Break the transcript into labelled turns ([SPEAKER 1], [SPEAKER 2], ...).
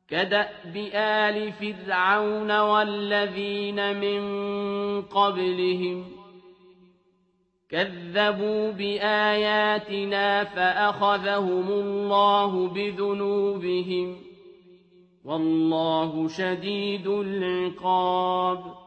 [SPEAKER 1] كدأب آل فرعون والذين من قبلهم كذبوا بآياتنا فأخذهم الله بذنوبهم والله شديد العقاب